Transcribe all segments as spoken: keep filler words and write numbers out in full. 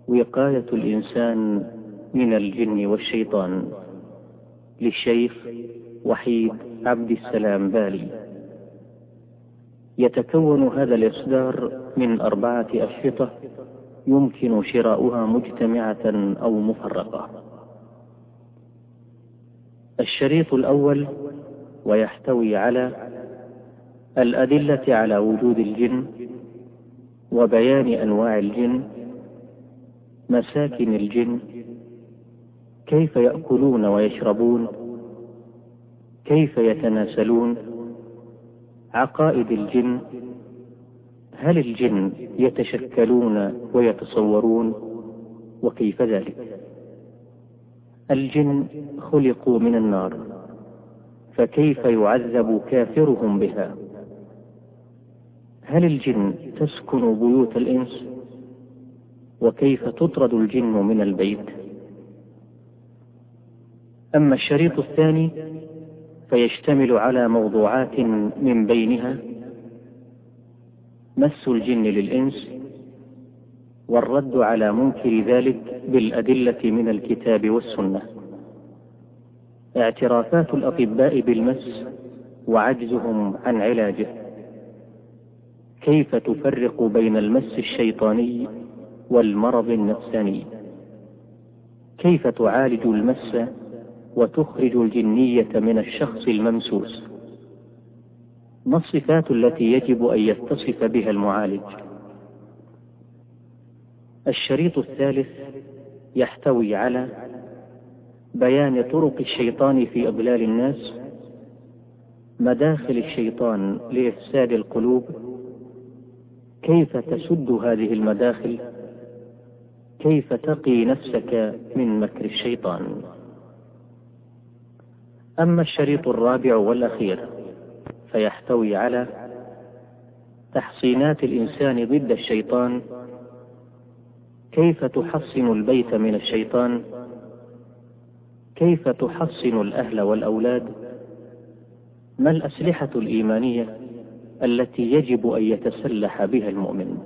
وقاية الإنسان من الجن والشيطان، للشيخ وحيد عبد السلام بالي. يتكون هذا الإصدار من أربعة أشرطة يمكن شراؤها مجتمعة أو مفرقة. الشريط الأول ويحتوي على الأدلة على وجود الجن وبيان أنواع الجن، مساكن الجن، كيف يأكلون ويشربون، كيف يتناسلون، عقائد الجن، هل الجن يتشكلون ويتصورون وكيف ذلك، الجن خلقوا من النار فكيف يعذب كافرهم بها، هل الجن تسكن بيوت الإنس وكيف تطرد الجن من البيت. أما الشريط الثاني فيشتمل على موضوعات من بينها مس الجن للإنس والرد على منكر ذلك بالأدلة من الكتاب والسنة، اعترافات الأطباء بالمس وعجزهم عن علاجه، كيف تفرق بين المس الشيطاني والمرض النفساني، كيف تعالج المس وتخرج الجنية من الشخص الممسوس، ما الصفات التي يجب أن يتصف بها المعالج. الشريط الثالث يحتوي على بيان طرق الشيطان في إضلال الناس، مداخل الشيطان لإفساد القلوب، كيف تسد هذه المداخل، كيف تقي نفسك من مكر الشيطان. أما الشريط الرابع والأخير فيحتوي على تحصينات الإنسان ضد الشيطان، كيف تحصن البيت من الشيطان، كيف تحصن الأهل والأولاد، ما الأسلحة الإيمانية التي يجب أن يتسلح بها المؤمن.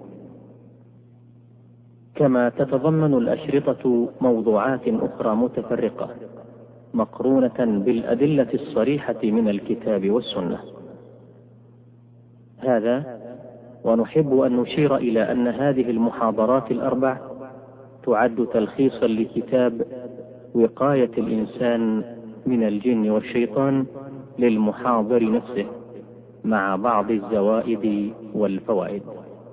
كما تتضمن الأشرطة موضوعات أخرى متفرقة مقرونة بالأدلة الصريحة من الكتاب والسنة. هذا ونحب أن نشير إلى أن هذه المحاضرات الأربع تعد تلخيصا لكتاب وقاية الإنسان من الجن والشيطان للمحاضر نفسه مع بعض الزوائد والفوائد.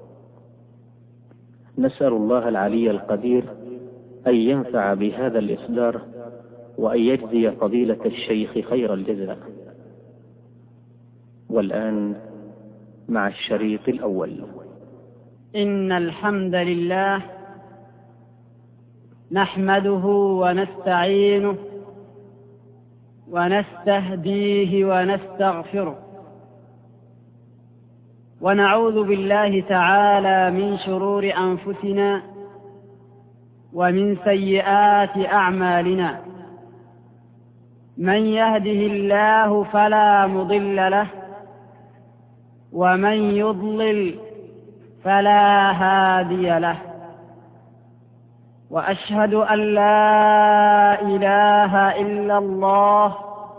نسأل الله العلي القدير أن ينفع بهذا الإصدار وأن يجزي فضيلة الشيخ خير الجزاء. والآن مع الشريط الأول. إن الحمد لله نحمده ونستعينه ونستهديه ونستغفره، ونعوذ بالله تعالى من شرور أنفسنا ومن سيئات أعمالنا، من يهده الله فلا مضل له ومن يضلل فلا هادي له، وأشهد أن لا إله إلا الله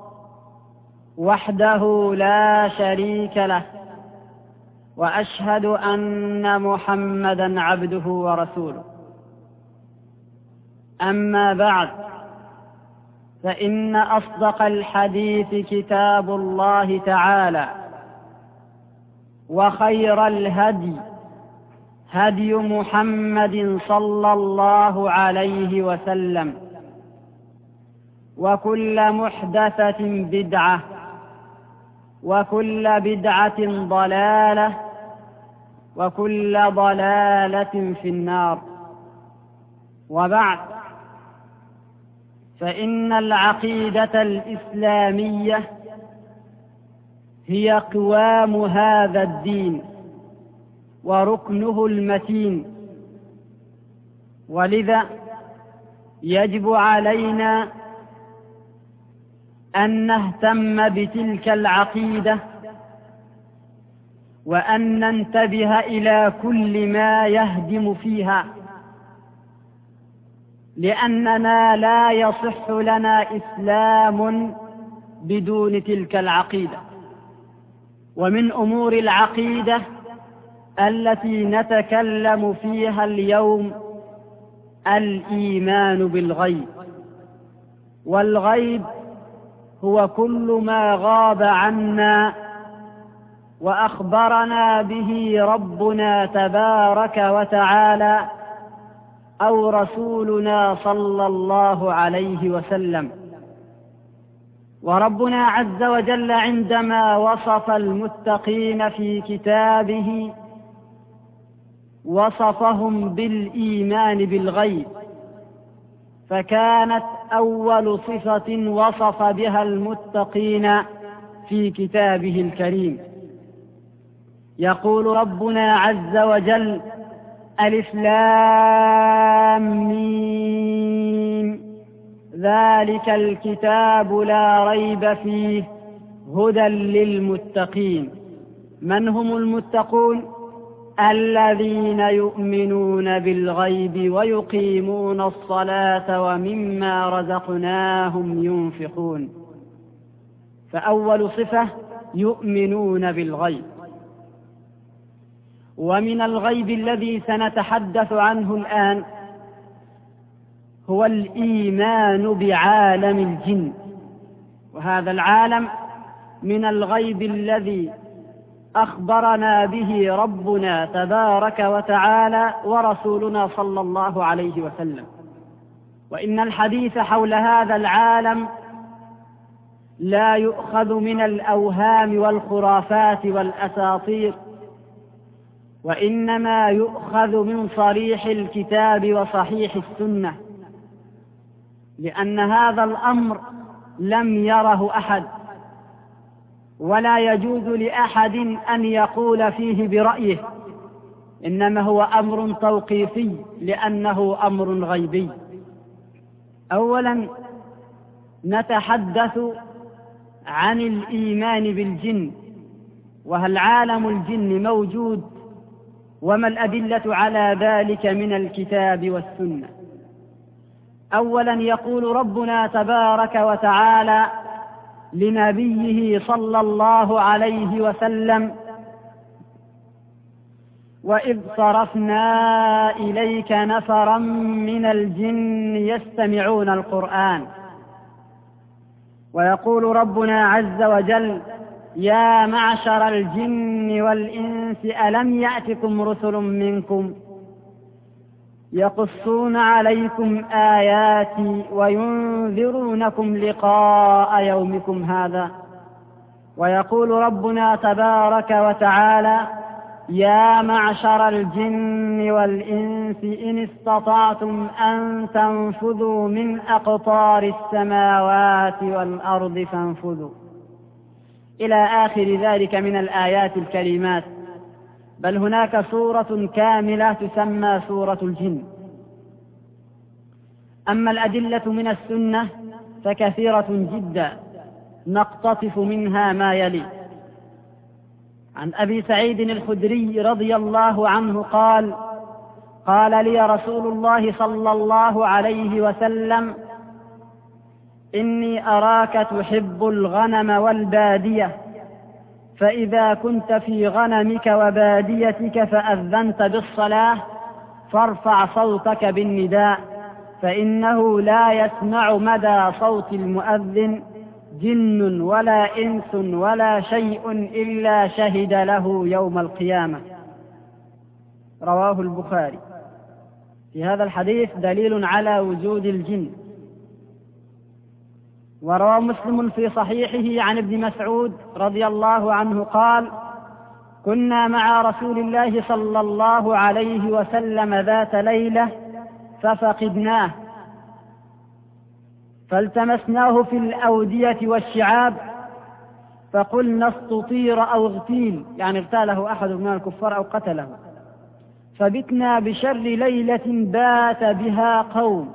وحده لا شريك له، وأشهد أن محمدا عبده ورسوله. أما بعد، فإن أصدق الحديث كتاب الله تعالى، وخير الهدي هدي محمد صلى الله عليه وسلم، وكل محدثة بدعة، وكل بدعة ضلالة، وكل ضلالة في النار. وبعد، فإن العقيدة الإسلامية هي قوام هذا الدين وركنه المتين، ولذا يجب علينا أن نهتم بتلك العقيدة، وأن ننتبه إلى كل ما يهدم فيها، لأننا لا يصح لنا إسلام بدون تلك العقيدة. ومن أمور العقيدة التي نتكلم فيها اليوم الإيمان بالغيب. والغيب هو كل ما غاب عنا وأخبرنا به ربنا تبارك وتعالى أو رسولنا صلى الله عليه وسلم. وربنا عز وجل عندما وصف المتقين في كتابه وصفهم بالإيمان بالغيب، فكانت أول صفة وصف بها المتقين في كتابه الكريم. يقول ربنا عز وجل: ألف لام ميم ذلك الكتاب لا ريب فيه هدى للمتقين. من هم المتقون؟ الذين يؤمنون بالغيب ويقيمون الصلاة ومما رزقناهم ينفقون. فأول صفة يؤمنون بالغيب. ومن الغيب الذي سنتحدث عنه الآن هو الإيمان بعالم الجن. وهذا العالم من الغيب الذي أخبرنا به ربنا تبارك وتعالى ورسولنا صلى الله عليه وسلم. وإن الحديث حول هذا العالم لا يؤخذ من الأوهام والخرافات والأساطير، وإنما يؤخذ من صريح الكتاب وصحيح السنة، لأن هذا الأمر لم يره أحد، ولا يجوز لأحد أن يقول فيه برأيه، إنما هو أمر توقيفي لأنه أمر غيبي. أولا نتحدث عن الإيمان بالجن، وهل عالم الجن موجود، وما الأدلة على ذلك من الكتاب والسنة. أولا يقول ربنا تبارك وتعالى لنبيه صلى الله عليه وسلم: وإذ صرفنا إليك نفرا من الجن يستمعون القرآن. ويقول ربنا عز وجل: يا معشر الجن والإنس ألم يأتكم رسل منكم يقصون عليكم آياتي وينذرونكم لقاء يومكم هذا. ويقول ربنا تبارك وتعالى: يا معشر الجن والإنس إن استطعتم أن تنفذوا من أقطار السماوات والأرض فانفذوا، إلى آخر ذلك من الآيات الكريمات. بل هناك سورة كاملة تسمى سورة الجن. أما الأدلة من السنة فكثيرة جدا، نقتطف منها ما يلي. عن أبي سعيد الخدري رضي الله عنه قال: قال لي رسول الله صلى الله عليه وسلم: إني أراك تحب الغنم والبادية، فإذا كنت في غنمك وباديتك فأذنت بالصلاة فارفع صوتك بالنداء، فإنه لا يسمع مدى صوت المؤذن جن ولا إنس ولا شيء إلا شهد له يوم القيامة. رواه البخاري. في هذا الحديث دليل على وجود الجن. وروى مسلم في صحيحه عن ابن مسعود رضي الله عنه قال: كنا مع رسول الله صلى الله عليه وسلم ذات ليلة ففقدناه، فالتمسناه في الأودية والشعاب، فقلنا استطير أو اغتيل، يعني اغتاله أحد من الكفار أو قتله، فبتنا بشر ليلة بات بها قوم،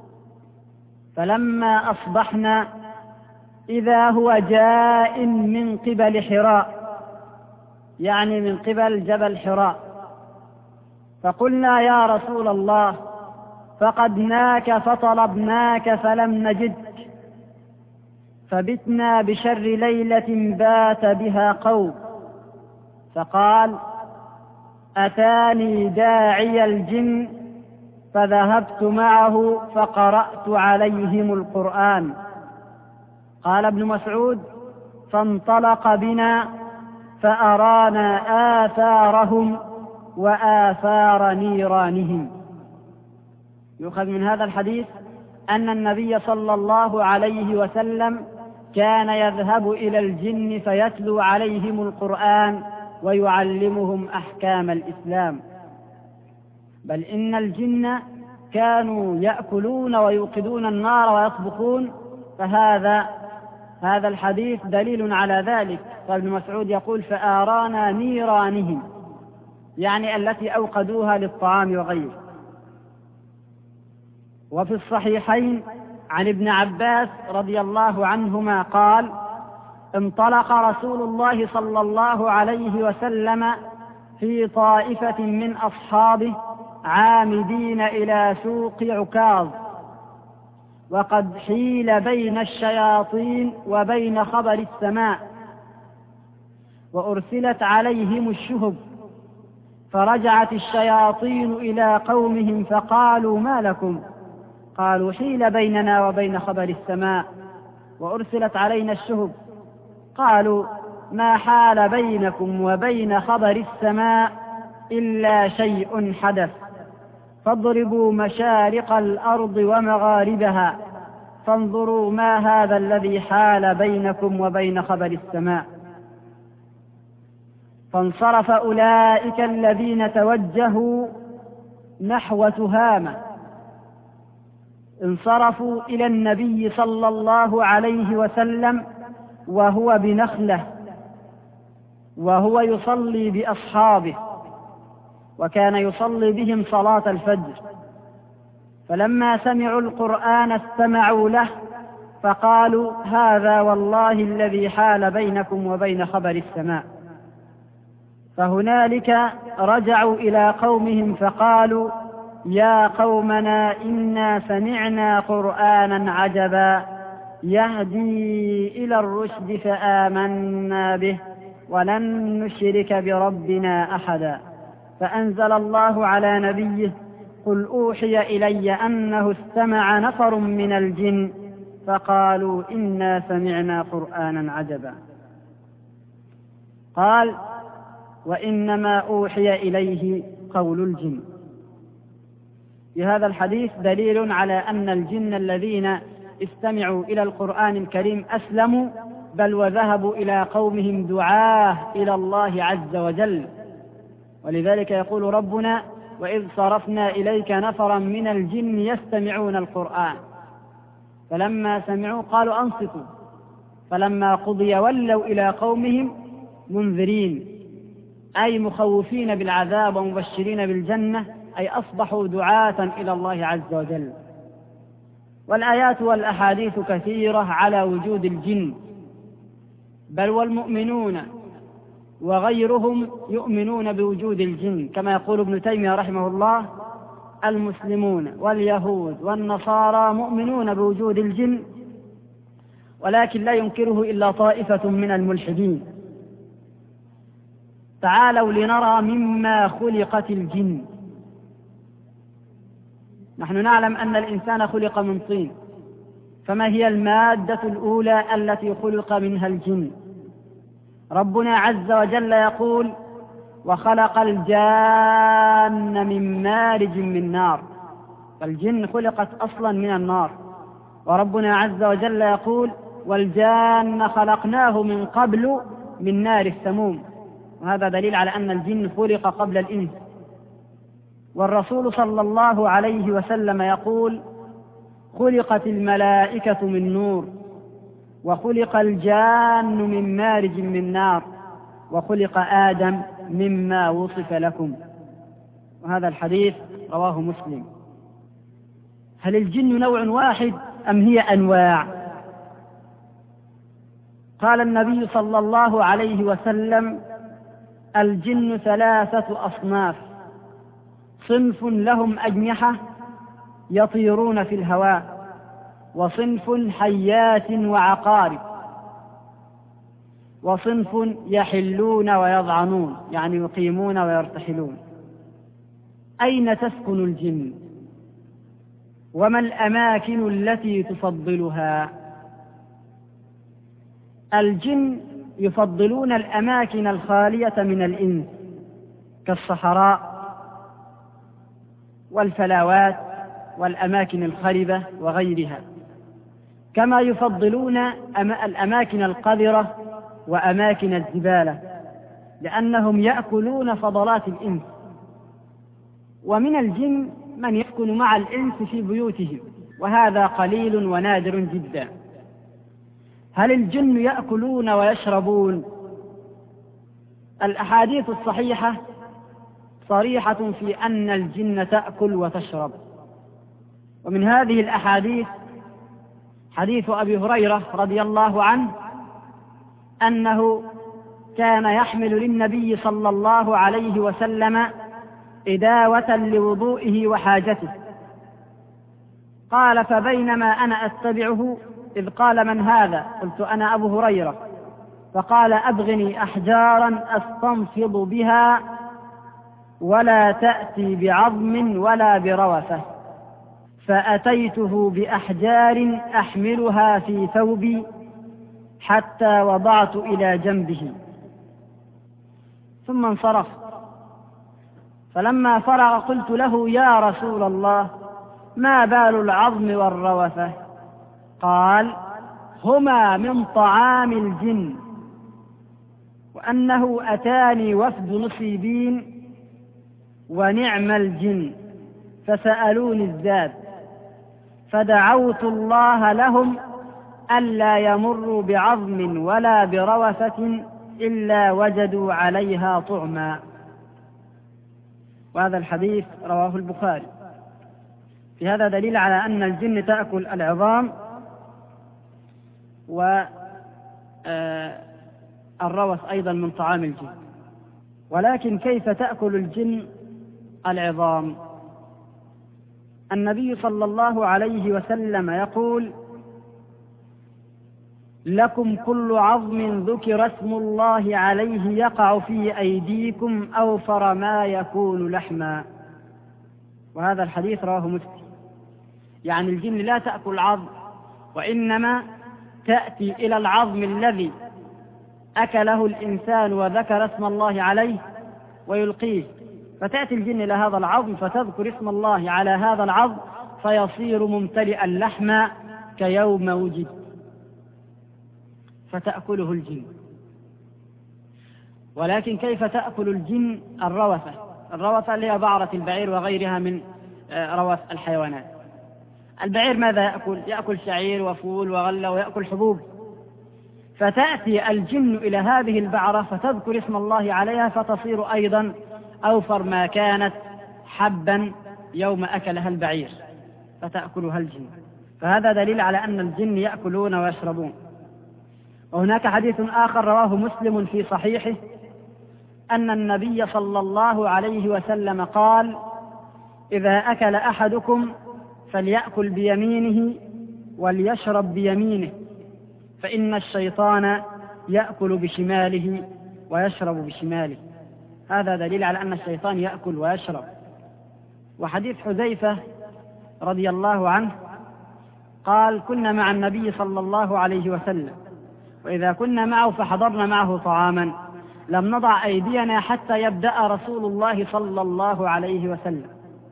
فلما أصبحنا إذا هو جاء من قبل حراء، يعني من قبل جبل حراء، فقلنا يا رسول الله فقدناك فطلبناك فلم نجدك، فبتنا بشر ليلة بات بها قوم. فقال: أتاني داعي الجن فذهبت معه فقرأت عليهم القرآن. قال ابن مسعود: فانطلق بنا فأرانا آثارهم وآثار نيرانهم. يؤخذ من هذا الحديث أن النبي صلى الله عليه وسلم كان يذهب إلى الجن فيتلو عليهم القرآن ويعلمهم أحكام الإسلام، بل إن الجن كانوا يأكلون ويوقدون النار ويطبخون، فهذا هذا الحديث دليل على ذلك. فابن مسعود يقول: فآرانا نيرانهم، يعني التي أوقدوها للطعام وغيره. وفي الصحيحين عن ابن عباس رضي الله عنهما قال: انطلق رسول الله صلى الله عليه وسلم في طائفة من أصحابه عامدين إلى سوق عكاظ، وقد حيل بين الشياطين وبين خبر السماء، وأرسلت عليهم الشهب، فرجعت الشياطين إلى قومهم فقالوا: ما لكم؟ قالوا: حيل بيننا وبين خبر السماء وأرسلت علينا الشهب. قالوا: ما حال بينكم وبين خبر السماء إلا شيء حدث، فاضربوا مشارق الأرض ومغاربها فانظروا ما هذا الذي حال بينكم وبين خبر السماء. فانصرف أولئك الذين توجهوا نحو تهامة، انصرفوا إلى النبي صلى الله عليه وسلم وهو بنخلة، وهو يصلي بأصحابه، وكان يصلي بهم صلاة الفجر. فلما سمعوا القرآن استمعوا له فقالوا: هذا والله الذي حال بينكم وبين خبر السماء. فهنالك رجعوا إلى قومهم فقالوا: يا قومنا إنا سمعنا قرآنا عجبا يهدي إلى الرشد فآمنا به ولن نشرك بربنا أحدا. فأنزل الله على نبيه: قل أوحي إلي أنه استمع نفر من الجن فقالوا إنا سمعنا قرآنا عجبا. قال: وإنما أوحي إليه قول الجن. في هذا الحديث دليل على أن الجن الذين استمعوا إلى القرآن الكريم أسلموا، بل وذهبوا إلى قومهم دعاه إلى الله عز وجل. ولذلك يقول ربنا: وإذ صرفنا إليك نفرا من الجن يستمعون القرآن فلما سمعوا قالوا أنصتوا، فلما قضي ولوا إلى قومهم منذرين، أي مخوفين بالعذاب ومبشرين بالجنة، أي أصبحوا دعاة إلى الله عز وجل. والآيات والأحاديث كثيرة على وجود الجن، بل والمؤمنون وغيرهم يؤمنون بوجود الجن، كما يقول ابن تيمية رحمه الله: المسلمون واليهود والنصارى مؤمنون بوجود الجن، ولكن لا ينكره إلا طائفة من الملحدين. تعالوا لنرى مما خلقت الجن. نحن نعلم أن الإنسان خلق من طين، فما هي المادة الأولى التي خلق منها الجن؟ ربنا عز وجل يقول: وخلق الجان من مارج من نار. فالجن خلقت أصلا من النار. وربنا عز وجل يقول: والجان خلقناه من قبل من نار السموم. وهذا دليل على أن الجن خلق قبل الإنس. والرسول صلى الله عليه وسلم يقول: خلقت الملائكة من نور، وخلق الجان من مارج من نار، وخلق آدم مما وصف لكم. وهذا الحديث رواه مسلم. هل الجن نوع واحد أم هي أنواع؟ قال النبي صلى الله عليه وسلم: الجن ثلاثة أصناف: صنف لهم أجنحة يطيرون في الهواء، وصنف حيات وعقارب، وصنف يحلون ويضعنون يعني يقيمون ويرتحلون. أين تسكن الجن؟ وما الأماكن التي تفضلها؟ الجن يفضلون الأماكن الخالية من الإنس كالصحراء والفلاوات والأماكن الخربة وغيرها، كما يفضلون الأماكن القذرة وأماكن الزبالة، لأنهم يأكلون فضلات الإنس. ومن الجن من يسكن مع الإنس في بيوتهم، وهذا قليل ونادر جدا. هل الجن يأكلون ويشربون؟ الأحاديث الصحيحة صريحة في أن الجن تأكل وتشرب. ومن هذه الأحاديث حديث أبي هريرة رضي الله عنه أنه كان يحمل للنبي صلى الله عليه وسلم إداوة لوضوئه وحاجته، قال: فبينما أنا أتبعه إذ قال: من هذا؟ قلت: أنا أبو هريرة. فقال: أبغني أحجارا أستنفض بها ولا تأتي بعظم ولا بروثة. فأتيته بأحجار أحملها في ثوبي حتى وضعت إلى جنبه، ثم انصرف. فلما فرغ قلت له: يا رسول الله، ما بال العظم والروثة؟ قال: هما من طعام الجن، وأنه أتاني وفد نصيبين ونعم الجن فسألوني الزاد، فدعوت الله لهم ألا يمروا بعظم ولا بروثة إلا وجدوا عليها طعما. وهذا الحديث رواه البخاري. في هذا دليل على أن الجن تأكل العظام والروث أيضا من طعام الجن. ولكن كيف تأكل الجن العظام؟ النبي صلى الله عليه وسلم يقول: لكم كل عظم ذكر اسم الله عليه يقع في أيديكم أوفر ما يكون لحما. وهذا الحديث رواه مسلم. يعني الجن لا تأكل العظم، وإنما تأتي إلى العظم الذي أكله الإنسان وذكر اسم الله عليه ويلقيه، فتأتي الجن إلى هذا العظم فتذكر اسم الله على هذا العظم فيصير ممتلئا لحما كيوم وجد، فتأكله الجن. ولكن كيف تأكل الجن الروثة؟ الروثة اللي هي بعرة البعير وغيرها من روث الحيوانات. البعير ماذا يأكل؟ يأكل شعير وفول وغلة ويأكل حبوب. فتأتي الجن إلى هذه البعرة فتذكر اسم الله عليها فتصير أيضا أوفر ما كانت حبا يوم أكلها البعير فتأكلها الجن. فهذا دليل على أن الجن يأكلون ويشربون. وهناك حديث آخر رواه مسلم في صحيحه أن النبي صلى الله عليه وسلم قال: إذا أكل أحدكم فليأكل بيمينه وليشرب بيمينه، فإن الشيطان يأكل بشماله ويشرب بشماله. هذا دليل على أن الشيطان يأكل ويشرب. وحديث حذيفة رضي الله عنه قال: كنا مع النبي صلى الله عليه وسلم، وإذا كنا معه فحضرنا معه طعاما لم نضع أيدينا حتى يبدأ رسول الله صلى الله عليه وسلم.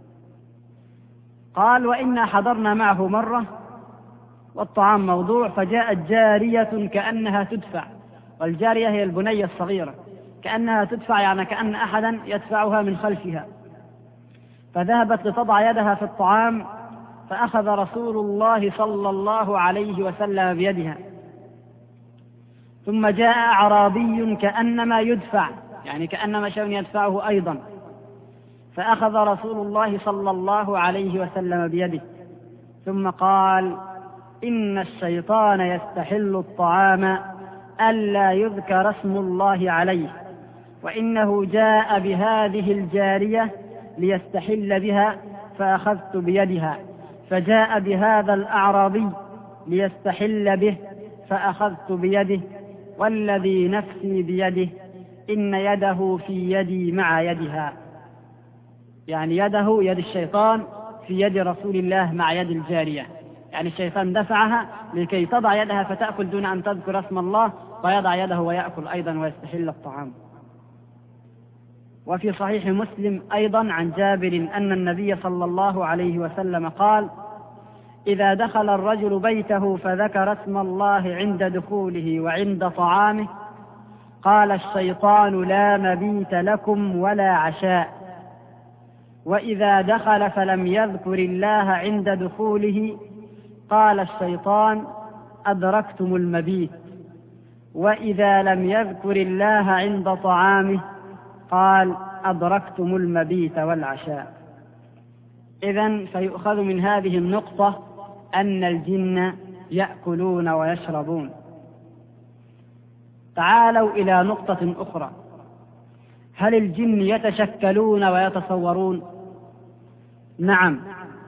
قال: وإنا حضرنا معه مرة والطعام موضوع، فجاءت جارية كأنها تدفع، والجارية هي البنية الصغيرة، كأنها تدفع يعني كأن أحدا يدفعها من خلفها، فذهبت لتضع يدها في الطعام فأخذ رسول الله صلى الله عليه وسلم بيدها. ثم جاء أعرابي كأنما يدفع يعني كأنما شيء يدفعه أيضا، فأخذ رسول الله صلى الله عليه وسلم بيده ثم قال: إن الشيطان يستحل الطعام ألا يذكر اسم الله عليه، وإنه جاء بهذه الجارية ليستحل بها فأخذت بيدها فجاء بهذا الأعرابي ليستحل به، فأخذت بيده والذي نفسي بيده إن يده في يدي مع يدها، يعني يده يد الشيطان في يد رسول الله مع يد الجارية، يعني الشيطان دفعها لكي تضع يدها فتأكل دون أن تذكر اسم الله، ويضع يده ويأكل أيضا ويستحل الطعام. وفي صحيح مسلم أيضا عن جابر أن النبي صلى الله عليه وسلم قال: إذا دخل الرجل بيته فذكر اسم الله عند دخوله وعند طعامه قال الشيطان لا مبيت لكم ولا عشاء، وإذا دخل فلم يذكر الله عند دخوله قال الشيطان أدركتم المبيت، وإذا لم يذكر الله عند طعامه قال أدركتم المبيت والعشاء. إذن فيؤخذ من هذه النقطة أن الجن يأكلون ويشربون. تعالوا إلى نقطة أخرى: هل الجن يتشكلون ويتصورون؟ نعم،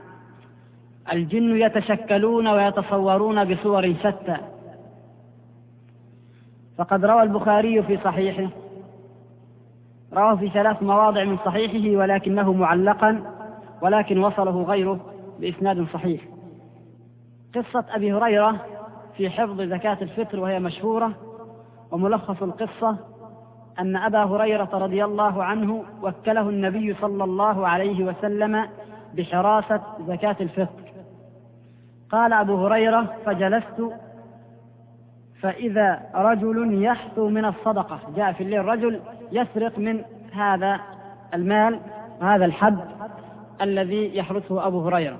الجن يتشكلون ويتصورون بصور شتى. فقد روى البخاري في صحيحه، رواه في ثلاث مواضع من صحيحه ولكنه معلقا، ولكن وصله غيره بإسناد صحيح، قصة أبي هريرة في حفظ زكاة الفطر، وهي مشهورة. وملخص القصة أن أبا هريرة رضي الله عنه وكله النبي صلى الله عليه وسلم بحراسة زكاة الفطر. قال أبو هريرة: فجلست فإذا رجل يحثو من الصدقة، جاء في الليل رجل يسرق من هذا المال هذا الحب الذي يحرسه أبو هريرة،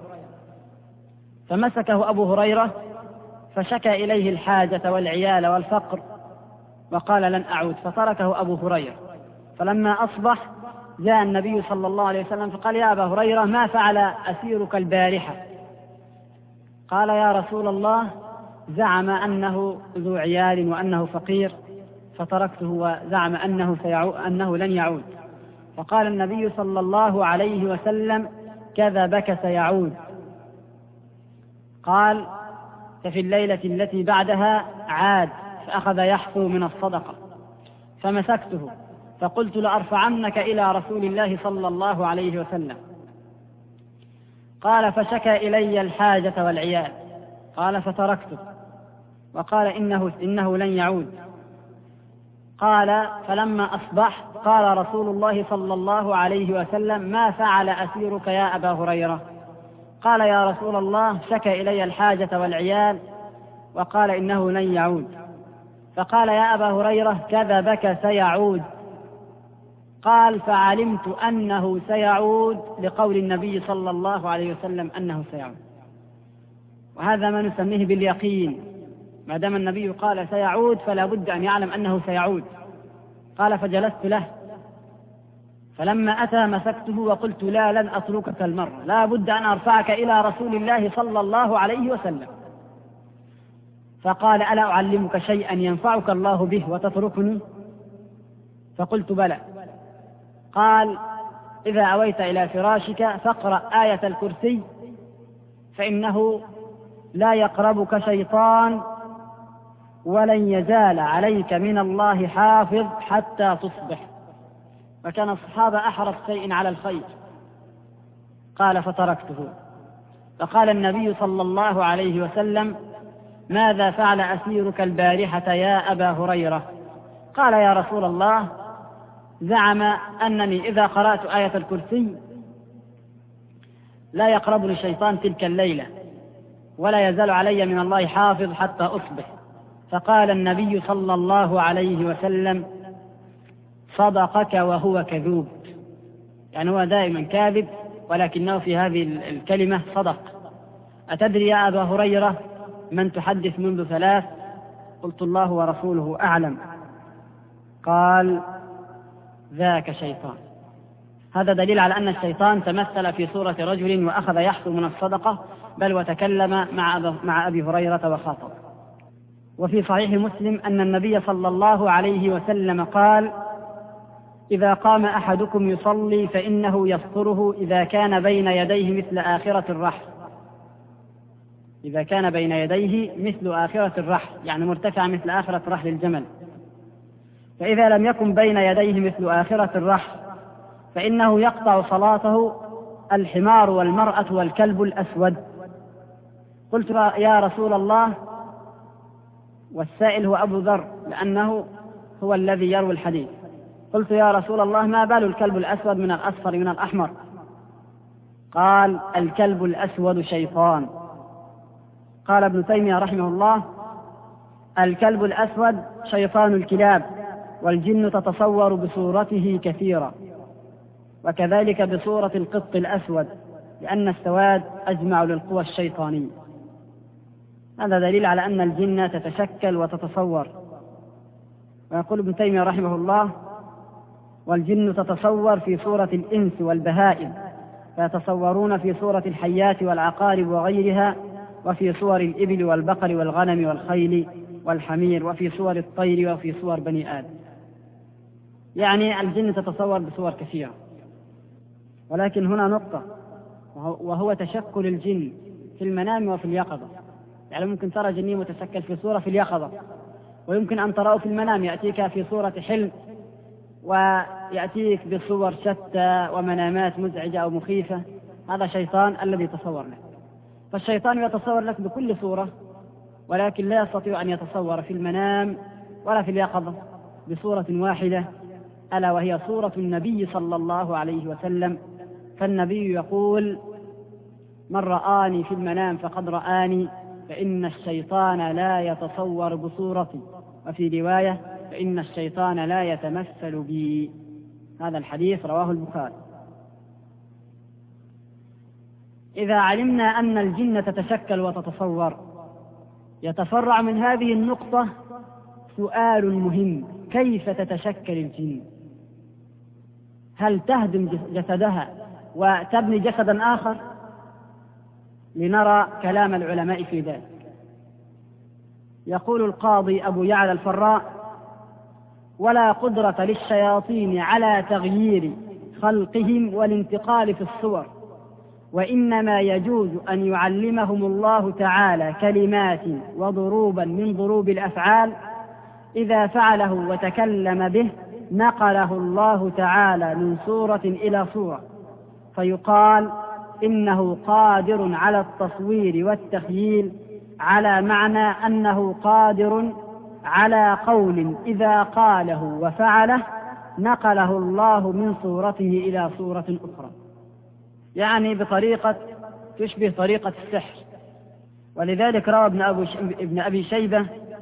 فمسكه أبو هريرة فشكى إليه الحاجة والعيال والفقر وقال لن أعود، فتركه أبو هريرة. فلما أصبح جاء النبي صلى الله عليه وسلم فقال: يا أبا هريرة ما فعل أسيرك البارحة؟ قال: يا رسول الله زعم أنه ذو عيال وأنه فقير فتركته، وزعم أنه, سيعود أنه لن يعود. فقال النبي صلى الله عليه وسلم: كذبك سيعود. قال: ففي الليلة التي بعدها عاد فأخذ يحثو من الصدقة، فمسكته فقلت لأرفعنك إلى رسول الله صلى الله عليه وسلم. قال: فشكى إلي الحاجة والعيال. قال: فتركته، وقال إنه, إنه لن يعود. قال: فلما أصبح قال رسول الله صلى الله عليه وسلم: ما فعل أسيرك يا أبا هريرة؟ قال: يا رسول الله شكى إلي الحاجة والعيال وقال إنه لن يعود. فقال: يا أبا هريرة كذبك سيعود. قال: فعلمت أنه سيعود لقول النبي صلى الله عليه وسلم أنه سيعود. وهذا ما نسميه باليقين، ما دام النبي قال سيعود فلا بد أن يعلم أنه سيعود. قال: فجلست له، فلما أتى مسكته وقلت: لا لن أتركك المرة، لا بد أن أرفعك إلى رسول الله صلى الله عليه وسلم. فقال: ألا أعلمك شيئا ينفعك الله به وتتركني؟ فقلت: بلى. قال: إذا أويت إلى فراشك فاقرأ آية الكرسي فإنه لا يقربك شيطان ولن يزال عليك من الله حافظ حتى تصبح. وكان الصحابة أحرص شيء على الخير. قال: فتركته. فقال النبي صلى الله عليه وسلم: ماذا فعل أسيرك البارحة يا أبا هريرة؟ قال: يا رسول الله زعم أنني إذا قرأت آية الكرسي لا يقربني الشيطان تلك الليلة ولا يزال علي من الله حافظ حتى أصبح. فقال النبي صلى الله عليه وسلم: صدقك وهو كذوب، يعني هو دائما كاذب ولكنه في هذه الكلمة صدق. أتدري يا أبا هريرة من تحدث منذ ثلاث؟ قلت: الله ورسوله أعلم. قال: ذاك شيطان. هذا دليل على أن الشيطان تمثل في صورة رجل وأخذ يحثو من الصدقة، بل وتكلم مع أبي هريرة وخاطب. وفي صحيح مسلم أن النبي صلى الله عليه وسلم قال: إذا قام أحدكم يصلي فإنه يستره إذا كان بين يديه مثل آخرة الرحل، إذا كان بين يديه مثل آخرة الرحل، يعني مرتفع مثل آخرة رحل الجمل. فإذا لم يكن بين يديه مثل آخرة الرحل فإنه يقطع صلاته الحمار والمرأة والكلب الأسود. قلت يا رسول الله، والسائل هو أبو ذر لأنه هو الذي يروي الحديث، قلت يا رسول الله ما بال الكلب الأسود من الأصفر من الأحمر؟ قال الكلب الأسود شيطان. قال ابن تيمية رحمه الله الكلب الأسود شيطان الكلاب، والجن تتصور بصورته كثيرا، وكذلك بصورة القط الأسود، لأن السواد أجمع للقوى الشيطانية. هذا دليل على أن الجن تتشكل وتتصور. ويقول ابن تيمية رحمه الله والجن تتصور في صورة الإنس والبهائم، فيتصورون في صورة الحيات والعقارب وغيرها، وفي صور الإبل والبقر والغنم والخيل والحمير، وفي صور الطير، وفي صور بني آدم. يعني الجن تتصور بصور كثيرة. ولكن هنا نقطة، وهو تشكل الجن في المنام وفي اليقظة. يعني ممكن ترى جني متشكل في صورة في اليقظة، ويمكن أن تراه في المنام يأتيك في صورة حلم، ويأتيك بصور شتى ومنامات مزعجة أو مخيفة. هذا شيطان الذي يتصور لك. فالشيطان يتصور لك بكل صورة، ولكن لا يستطيع أن يتصور في المنام ولا في اليقظة بصورة واحدة، ألا وهي صورة النبي صلى الله عليه وسلم. فالنبي يقول من رآني في المنام فقد رآني، فإن الشيطان لا يتصور بصورتي، وفي رواية فإن الشيطان لا يتمثل بي. هذا الحديث رواه البخاري. إذا علمنا أن الجن تتشكل وتتصور، يتفرع من هذه النقطة سؤال مهم: كيف تتشكل الجن؟ هل تهدم جسدها وتبني جسدا آخر؟ لنرى كلام العلماء في ذلك. يقول القاضي أبو يعلى الفراء: ولا قدرة للشياطين على تغيير خلقهم والانتقال في الصور، وإنما يجوز أن يعلمهم الله تعالى كلمات وضروبا من ضروب الأفعال، إذا فعله وتكلم به نقله الله تعالى من صورة إلى صورة، فيقال إنه قادر على التصوير والتخييل، على معنى أنه قادر على قول إذا قاله وفعله نقله الله من صورته إلى صورة أخرى، يعني بطريقة تشبه طريقة السحر. ولذلك روى ابن أبي شيبة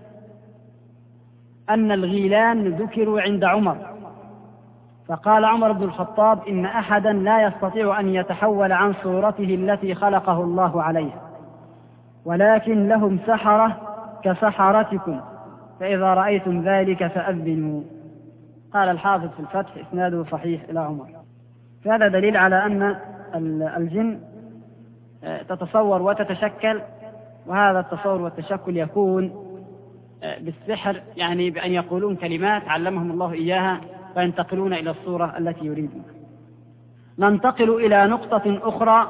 أن الغيلان ذكروا عند عمر، فقال عمر بن الخطاب: إن أحدا لا يستطيع أن يتحول عن صورته التي خلقه الله عليها، ولكن لهم سحرة كسحرتكم، فإذا رأيتم ذلك فأذنوا. قال الحافظ في الفتح: إسناده صحيح إلى عمر. فهذا دليل على أن الجن تتصور وتتشكل، وهذا التصور والتشكل يكون بالسحر، يعني بأن يقولون كلمات علمهم الله إياها فينتقلون إلى الصورة التي يريدون. ننتقل إلى نقطة أخرى: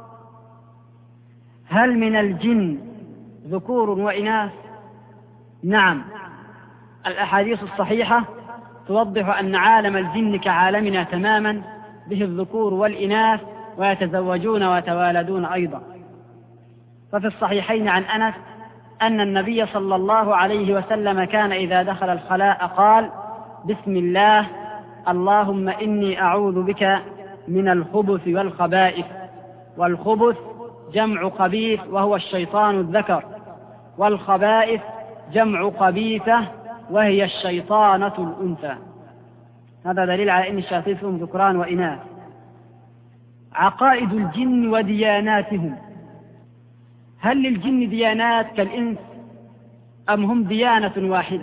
هل من الجن ذكور وإناث؟ نعم، الأحاديث الصحيحة توضح أن عالم الجن كعالمنا تماما، به الذكور والإناث، ويتزوجون ويتوالدون أيضا. ففي الصحيحين عن أنس أن النبي صلى الله عليه وسلم كان إذا دخل الخلاء قال: بسم الله، اللهم إني أعوذ بك من الخبث والخبائث. والخبث جمع خبيث وهو الشيطان الذكر، والخبائث جمع خبيثة وهي الشيطانة الأنثى. هذا دليل على أن الشياطين فيهم ذكران وإناث. عقائد الجن ودياناتهم: هل للجن ديانات كالإنس أم هم ديانة واحدة؟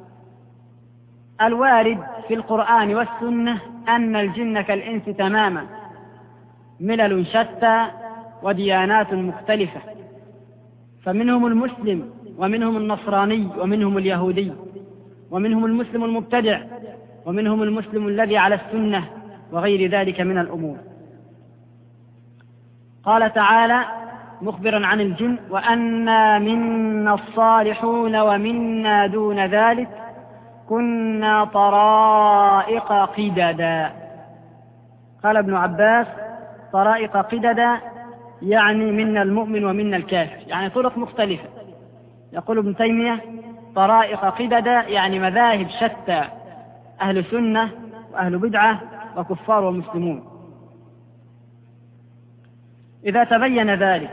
الوارد في القرآن والسنة أن الجن كالإنس تماما، ملل شتى وديانات مختلفة، فمنهم المسلم ومنهم النصراني ومنهم اليهودي، ومنهم المسلم المبتدع ومنهم المسلم الذي على السنة، وغير ذلك من الأمور. قال تعالى: مخبرا عن الجن: وأنا منا الصالحون ومنا دون ذلك كنا طرائق قددا. قال ابن عباس: طرائق قددا يعني منا المؤمن ومنا الكافر، يعني طرق مختلفة. يقول ابن تيمية: طرائق قددا يعني مذاهب شتى، أهل سنة وأهل بدعة وكفار ومسلمون. إذا تبين ذلك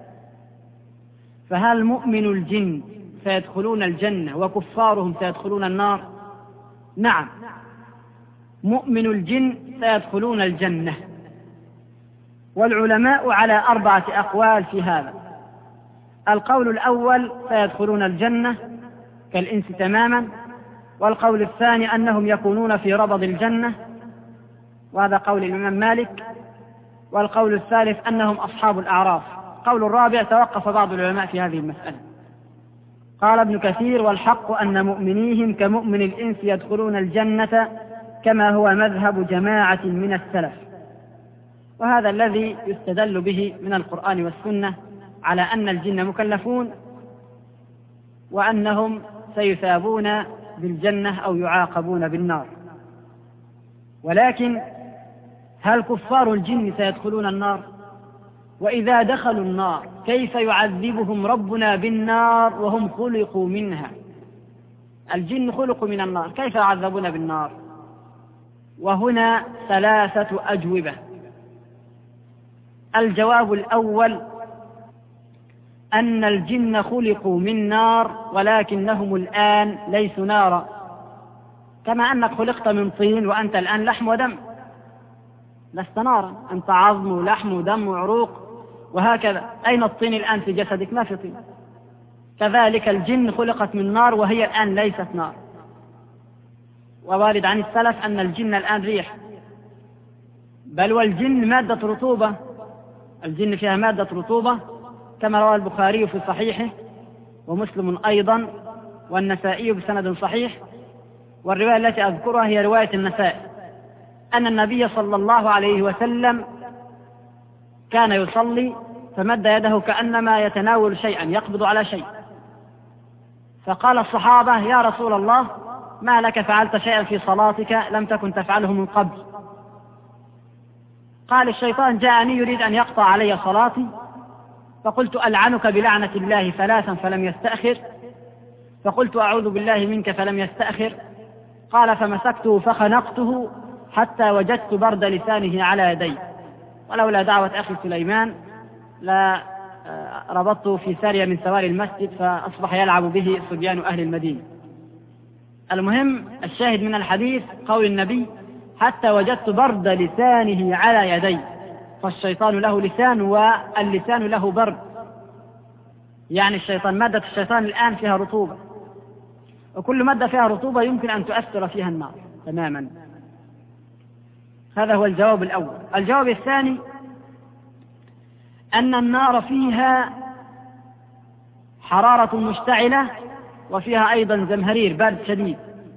فهل مؤمن الجن سيدخلون الجنة وكفارهم سيدخلون النار؟ نعم، مؤمن الجن سيدخلون الجنة، والعلماء على أربعة أقوال في هذا. القول الأول: سيدخلون الجنة كالإنس تماما. والقول الثاني: أنهم يكونون في ربض الجنة، وهذا قول الإمام مالك. والقول الثالث: أنهم أصحاب الأعراف. قول الرابع توقف بعض العلماء في هذه المسألة. قال ابن كثير: والحق أن مؤمنيهم كمؤمن الإنس يدخلون الجنة كما هو مذهب جماعة من السلف. وهذا الذي يستدل به من القرآن والسنة على أن الجن مكلفون وأنهم سيثابون بالجنة أو يعاقبون بالنار. ولكن هل كفار الجن سيدخلون النار؟ وإذا دخلوا النار كيف يعذبهم ربنا بالنار وهم خلقوا منها؟ الجن خلقوا من النار، كيف يعذبون بالنار؟ وهنا ثلاثة أجوبة. الجواب الأول: أن الجن خلقوا من نار ولكنهم الآن ليسوا نارا، كما أنك خلقت من طين وأنت الآن لحم ودم، لست نارا، أنت عظم ولحم ودم وعروق وهكذا. أين الطين الآن في جسدك؟ ما في طين. كذلك الجن خلقت من نار وهي الآن ليست نار. ووارد عن السلف أن الجن الآن ريح، بل والجن مادة رطوبة، الجن فيها مادة رطوبة كما روى البخاري في صحيحه ومسلم أيضا والنسائي بسند صحيح. والرواية التي أذكرها هي رواية النسائي أن النبي صلى الله عليه وسلم كان يصلي فمد يده كأنما يتناول شيئا، يقبض على شيء، فقال الصحابة: يا رسول الله، ما لك فعلت شيئا في صلاتك لم تكن تفعله من قبل؟ قال: الشيطان جاءني يريد أن يقطع علي صلاتي، فقلت: ألعنك بلعنة الله ثلاثا فلم يستأخر، فقلت: أعوذ بالله منك فلم يستأخر. قال: فمسكته فخنقته حتى وجدت برد لسانه على يدي، ولولا دعوة أخي سليمان لا ربطته في سارية من سواري المسجد فأصبح يلعب به صبيان أهل المدينة. المهم الشاهد من الحديث قول النبي: حتى وجدت برد لسانه على يدي. فالشيطان له لسان واللسان له برد، يعني الشيطان مادة الشيطان الآن فيها رطوبة، وكل مادة فيها رطوبة يمكن أن تؤثر فيها النار تماما. هذا هو الجواب الأول. الجواب الثاني: أن النار فيها حرارة مشتعلة وفيها أيضا زمهرير برد شديد،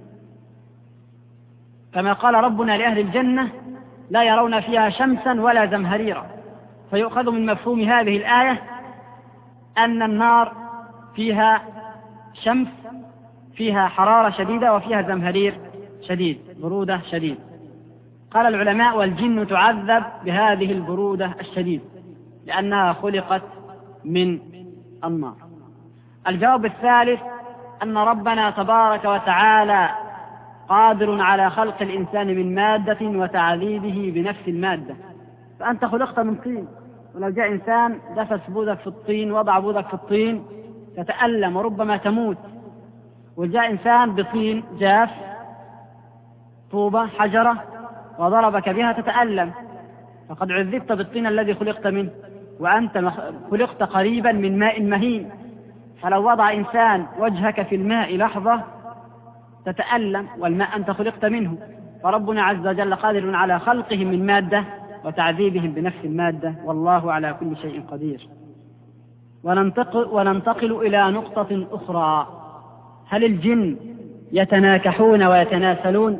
كما قال ربنا لأهل الجنة: لا يرون فيها شمسا ولا زمهريرا. فيؤخذ من مفهوم هذه الآية أن النار فيها شمس، فيها حرارة شديدة، وفيها زمهرير شديد، برودة شديد. قال العلماء: والجن تعذب بهذه البرودة الشديد لأنها خلقت من النار. الجواب الثالث: أن ربنا تبارك وتعالى قادر على خلق الإنسان من مادة وتعذيبه بنفس المادة. فأنت خلقت من طين، ولو جاء إنسان دفس بوذك في الطين، وضع بوذك في الطين، تتألم وربما تموت. وجاء إنسان بطين جاف، طوبة، حجرة، وضربك بها، تتألم، فقد عذبت بالطين الذي خلقت منه، وأنت خلقت قريبا من ماء مهين. فلو وضع إنسان وجهك في الماء لحظة تتألم، والماء أنت خلقت منه. فربنا عز وجل قادر على خلقهم من مادة وتعذيبهم بنفس المادة، والله على كل شيء قدير. وننتقل, وننتقل إلى نقطة أخرى: هل الجن يتناكحون ويتناسلون؟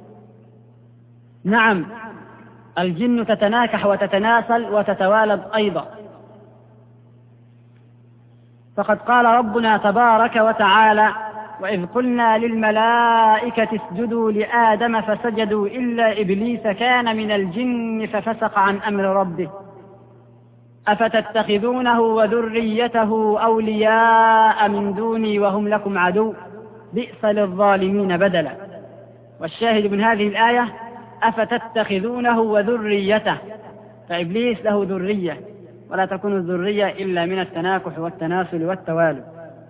نعم، الجن تتناكح وتتناسل وتتوالد أيضا، فقد قال ربنا تبارك وتعالى: وإذ قلنا للملائكة اسجدوا لآدم فسجدوا إلا إبليس كان من الجن ففسق عن أمر ربه أفتتخذونه وذريته أولياء من دوني وهم لكم عدو بئس للظالمين بدلا. والشاهد من هذه الآية: أفتتخذونه وذريته، فإبليس له ذرية، ولا تكون الذرية إلا من التناكح والتناسل والتوالد.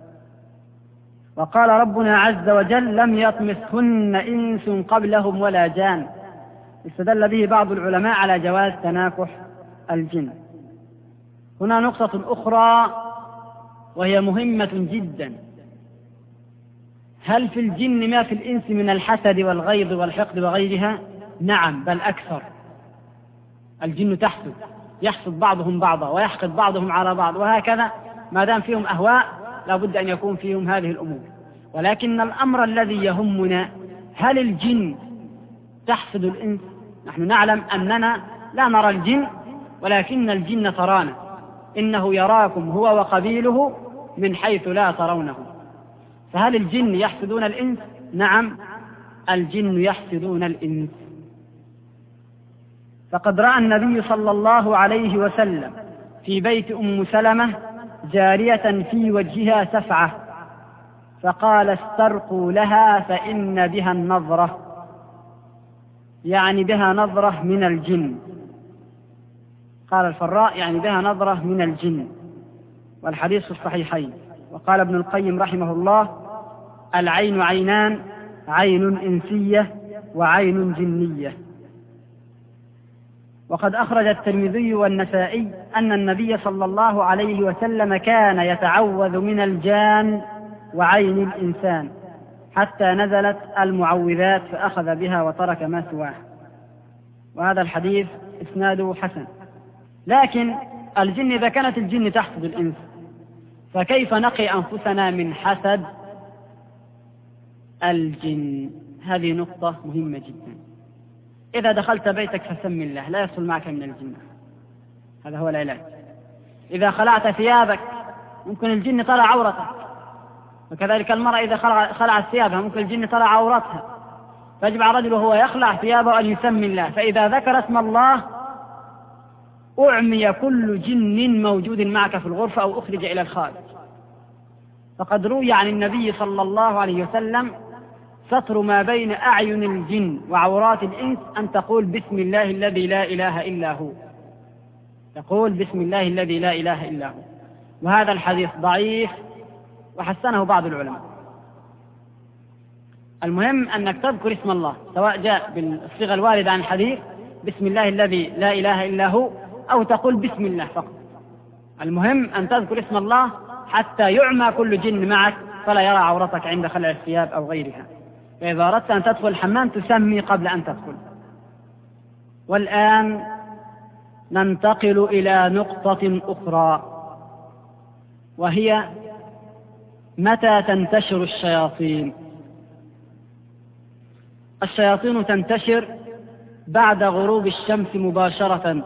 وقال ربنا عز وجل: لم يطمثهن إنس قبلهم ولا جان. استدل به بعض العلماء على جواز تناكح الجن. هنا نقطة أخرى وهي مهمة جدا: هل في الجن ما في الإنس من الحسد والغيظ والحقد وغيرها؟ نعم، بل أكثر. الجن تحسد، يحسد بعضهم بعضا ويحقد بعضهم على بعض، وهكذا ما دام فيهم أهواء لا بد أن يكون فيهم هذه الأمور. ولكن الأمر الذي يهمنا: هل الجن تحسد الإنس؟ نحن نعلم أننا لا نرى الجن، ولكن الجن ترانا. إنه يراكم هو وقبيله من حيث لا ترونه. فهل الجن يحسدون الإنس؟ نعم، الجن يحسدون الإنس. فقد رأى النبي صلى الله عليه وسلم في بيت أم سلمة جارية في وجهها سفعة، فقال: استرقوا لها فإن بها النظرة، يعني بها نظرة من الجن. قال الفراء: يعني بها نظرة من الجن. والحديث في الصحيحين. وقال ابن القيم رحمه الله: العين عينان، عين إنسية وعين جنية. وقد أخرج الترمذي والنسائي أن النبي صلى الله عليه وسلم كان يتعوذ من الجان وعين الإنسان حتى نزلت المعوذات فأخذ بها وترك ما سواه. وهذا الحديث إسناده حسن. لكن الجن إذا كانت الجن تحسد الإنس، فكيف نقي أنفسنا من حسد الجن؟ هذه نقطة مهمة جدا. إذا دخلت بيتك فسم الله، لا يصل معك من الجن، هذا هو العلاج. إذا خلعت ثيابك ممكن الجن طلع عورتك، وكذلك المرأة إذا خلعت ثيابها ممكن الجن طلع عورتها. فيجب على الرجل وهو يخلع ثيابه أن يسمي الله، فإذا ذكر اسم الله أعمي كل جن موجود معك في الغرفة أو أخرج إلى الخارج. فقد روي عن النبي صلى الله عليه وسلم: ستر ما بين أعين الجن وعورات الإنس أن تقول بسم الله الذي لا إله إلا هو. تقول بسم الله الذي لا إله إلا هو. وهذا الحديث ضعيف وحسنه بعض العلماء. المهم أنك تذكر اسم الله، سواء جاء بالصيغة الواردة عن الحديث بسم الله الذي لا إله إلا هو، أو تقول بسم الله فقط. المهم أن تذكر اسم الله حتى يعمى كل جن معك فلا يرى عورتك عند خلع الثياب أو غيرها. فإذا أردت أن تدخل الحمام تسمي قبل أن تدخل. والآن ننتقل إلى نقطة أخرى، وهي متى تنتشر الشياطين؟ الشياطين تنتشر بعد غروب الشمس مباشرة.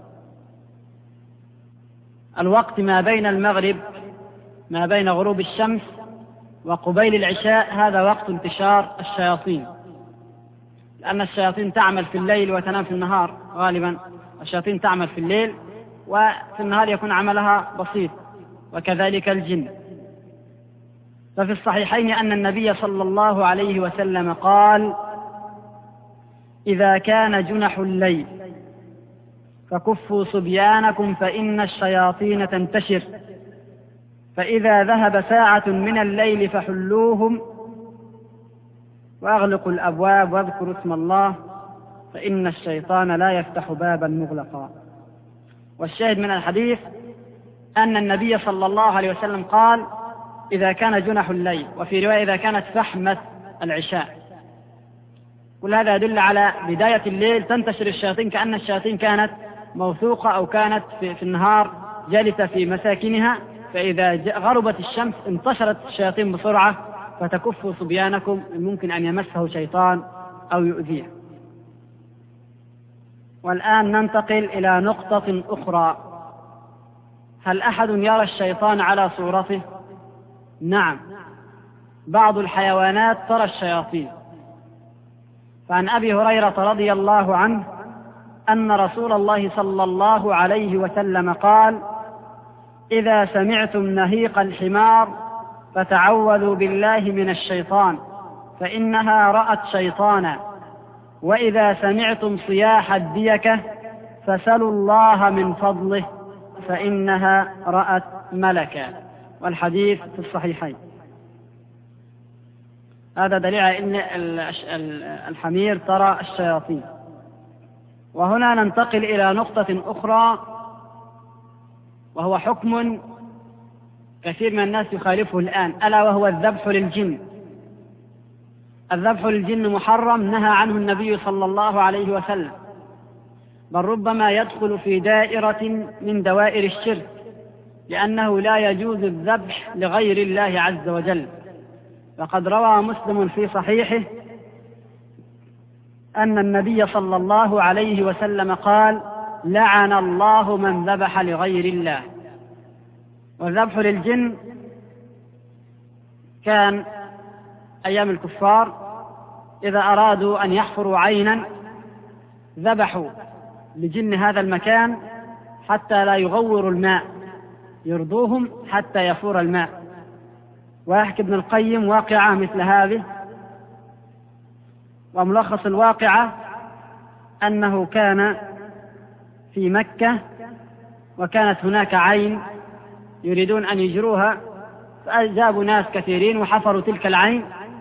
الوقت ما بين المغرب، ما بين غروب الشمس وقبيل العشاء، هذا وقت انتشار الشياطين، لأن الشياطين تعمل في الليل وتنام في النهار. غالبا الشياطين تعمل في الليل وفي النهار يكون عملها بسيط، وكذلك الجن. ففي الصحيحين أن النبي صلى الله عليه وسلم قال: إذا كان جنح الليل فكفوا صبيانكم فإن الشياطين تنتشر، فإذا ذهب ساعة من الليل فحلوهم وأغلقوا الأبواب واذكروا اسم الله فإن الشيطان لا يفتح بابا مغلقا. والشاهد من الحديث أن النبي صلى الله عليه وسلم قال: إذا كان جنح الليل، وفي رواية إذا كانت فحمة العشاء. كل هذا يدل على بداية الليل تنتشر الشياطين، كأن الشياطين كانت موثوقة أو كانت في, في النهار جالسة في مساكنها، فإذا غربت الشمس انتشرت الشياطين بسرعة فتكفوا صبيانكم، ممكن أن يمسه شيطان أو يؤذيه. والآن ننتقل إلى نقطة أخرى. هل أحد يرى الشيطان على صورته؟ نعم، بعض الحيوانات ترى الشياطين. فعن أبي هريرة رضي الله عنه أن رسول الله صلى الله عليه وسلم قال: إذا سمعتم نهيق الحمار فتعوذوا بالله من الشيطان فإنها رأت شيطانا، وإذا سمعتم صياح الديكة فسلوا الله من فضله فإنها رأت ملكا. والحديث في الصحيحين. هذا دليل على أن الحمير ترى الشياطين. وهنا ننتقل إلى نقطة أخرى، وهو حكم كثير من الناس يخالفه الآن، ألا وهو الذبح للجن. الذبح للجن محرم، نهى عنه النبي صلى الله عليه وسلم، بل ربما يدخل في دائرة من دوائر الشرك، لأنه لا يجوز الذبح لغير الله عز وجل. فقد روى مسلم في صحيحه أن النبي صلى الله عليه وسلم قال: لعن الله من ذبح لغير الله. والذبح للجن كان أيام الكفار إذا أرادوا أن يحفروا عينا ذبحوا لجن هذا المكان حتى لا يغور الماء، يرضوهم حتى يفور الماء. ويحكي ابن القيم واقعة مثل هذه، وملخص الواقعة أنه كان في مكة وكانت هناك عين يريدون أن يجروها، فأجابوا ناس كثيرين وحفروا تلك العين،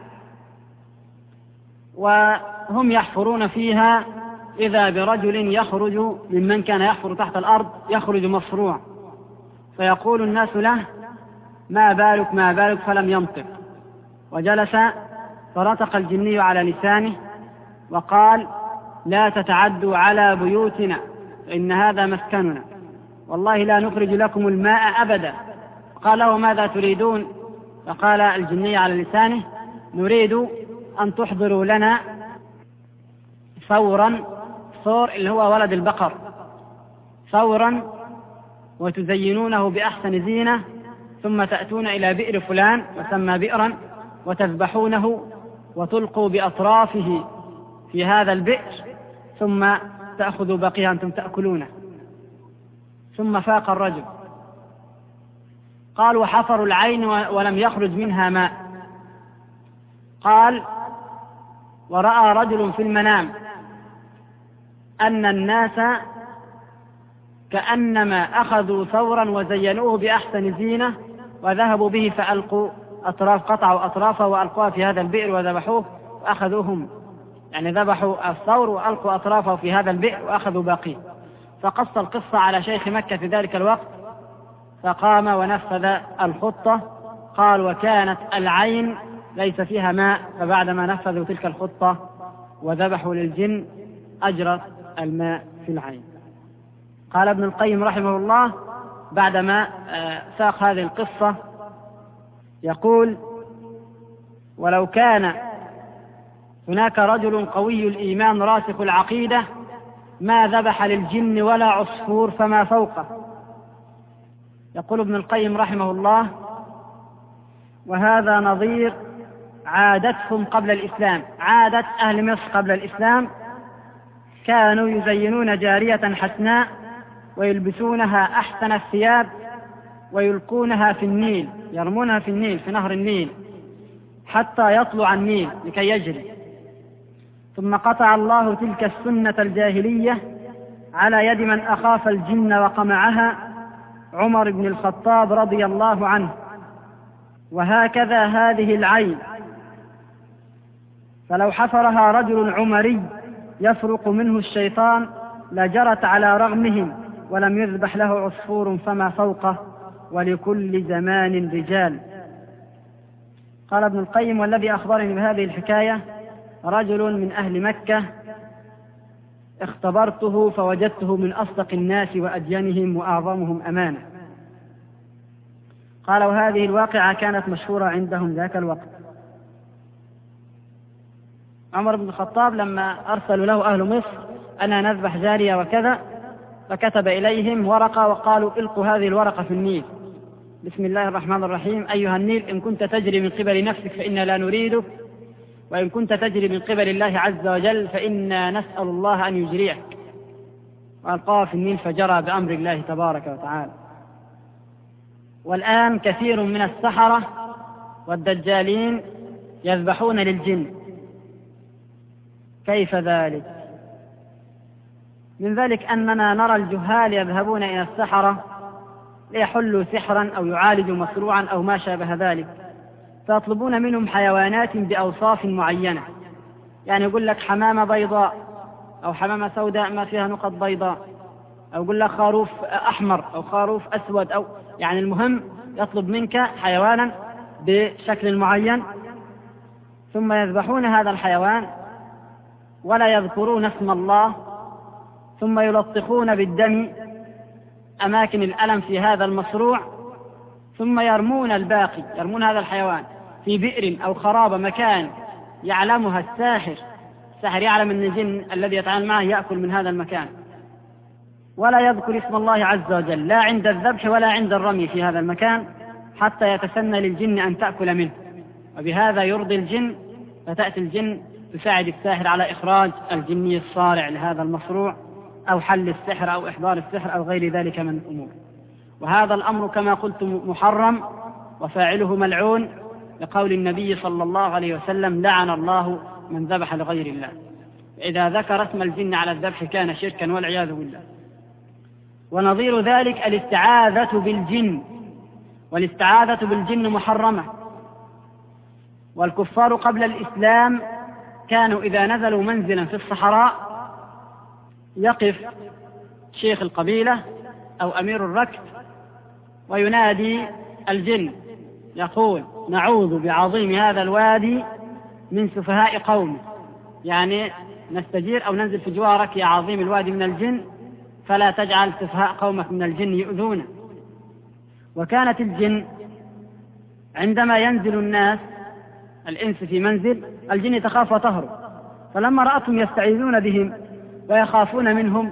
وهم يحفرون فيها إذا برجل يخرج ممن كان يحفر تحت الأرض، يخرج مصروع، فيقول الناس له: ما بالك ما بالك، فلم ينطق. وجلس فرتق الجني على لسانه وقال: لا تتعدوا على بيوتنا إن هذا مسكننا، والله لا نخرج لكم الماء أبدا. قال له: ماذا تريدون؟ فقال الجني على لسانه: نريد أن تحضروا لنا ثورا، ثور اللي هو ولد البقر، ثورا وتزينونه بأحسن زينة، ثم تأتون إلى بئر فلان وسمى بئرا وتذبحونه وتلقوا بأطرافه في هذا البئر، ثم تأخذوا بقيها أنتم تأكلونه. ثم فاق الرجل. قال: وحفروا العين ولم يخرج منها ماء. قال: ورأى رجل في المنام أن الناس كأنما أخذوا ثورا وزينوه بأحسن زينة وذهبوا به فألقوا أطراف، قطعوا أطرافه وألقوها في هذا البئر وذبحوه وأخذوهم، يعني ذبحوا الثور وألقوا أطرافه في هذا البئر وأخذوا باقيه. فقص القصة على شيخ مكة في ذلك الوقت، فقام ونفذ الخطة. قال: وكانت العين ليس فيها ماء، فبعدما نفذوا تلك الخطة وذبحوا للجن أجرى الماء في العين. قال ابن القيم رحمه الله بعدما ساق هذه القصة، يقول: ولو كان هناك رجل قوي الإيمان راسخ العقيدة ما ذبح للجن ولا عصفور فما فوقه. يقول ابن القيم رحمه الله: وهذا نظير عادتهم قبل الإسلام، عادة أهل مصر قبل الإسلام، كانوا يزينون جارية حسناء ويلبسونها أحسن الثياب ويلقونها في النيل، يرمونها في النيل، في نهر النيل، حتى يطلع النيل لكي يجري. ثم قطع الله تلك السنة الجاهلية على يد من أخاف الجن وقمعها، عمر بن الخطاب رضي الله عنه. وهكذا هذه العين، فلو حفرها رجل عمري يفرق منه الشيطان لجرت على رغمهم ولم يذبح له عصفور فما فوقه، ولكل زمان رجال. قال ابن القيم: والذي أخبرني بهذه الحكاية رجل من أهل مكة اختبرته فوجدته من أصدق الناس وأدينهم وأعظمهم أمانة. قال: وهذه الواقعة كانت مشهورة عندهم ذاك الوقت. عمر بن الخطاب لما أرسلوا له أهل مصر أنا نذبح جارية وكذا، فكتب إليهم ورقة وقالوا القوا هذه الورقة في النيل: بسم الله الرحمن الرحيم، أيها النيل، إن كنت تجري من قبل نفسك فإنا لا نريدك، وإن كنت تجري من قبل الله عز وجل فإنا نسأل الله أن يجريك. وألقاه في النيل فجرى بأمر الله تبارك وتعالى. والآن كثير من السحرة والدجالين يذبحون للجن. كيف ذلك؟ من ذلك أننا نرى الجهال يذهبون إلى السحرة ليحلوا سحرا أو يعالجوا مصروعا أو ما شابه ذلك، فيطلبون منهم حيوانات بأوصاف معينة، يعني يقول لك حمامة بيضاء أو حمامة سوداء ما فيها نقط بيضاء، أو يقول لك خروف أحمر أو خروف أسود، أو يعني المهم يطلب منك حيوانا بشكل معين، ثم يذبحون هذا الحيوان ولا يذكرون اسم الله، ثم يلطخون بالدم أماكن الألم في هذا المصروع، ثم يرمون الباقي، يرمون هذا الحيوان في بئر أو خرابة مكان يعلمها الساحر. الساحر يعلم أن الجن الذي يتعامل معه يأكل من هذا المكان، ولا يذكر اسم الله عز وجل لا عند الذبح ولا عند الرمي في هذا المكان، حتى يتسنى للجن أن تأكل منه، وبهذا يرضي الجن، فتأتي الجن تساعد الساحر على إخراج الجني الصارع لهذا المصروع أو حل السحر أو إحضار السحر أو غير ذلك من الأمور. وهذا الأمر كما قلت محرم وفاعله ملعون، لقول النبي صلى الله عليه وسلم: لعن الله من ذبح لغير الله. إذا ذكر اسم الجن على الذبح كان شركا والعياذ بالله. ونظير ذلك الاستعاذة بالجن، والاستعاذة بالجن محرمة. والكفار قبل الإسلام كانوا إذا نزلوا منزلا في الصحراء يقف شيخ القبيلة أو أمير الركب وينادي الجن يقول: نعوذ بعظيم هذا الوادي من سفهاء قوم، يعني نستجير أو ننزل في جوارك يا عظيم الوادي من الجن، فلا تجعل سفهاء قومك من الجن يؤذون. وكانت الجن عندما ينزل الناس الإنس في منزل، الجن تخاف وتهرب، فلما رأتهم يستعيذون بهم ويخافون منهم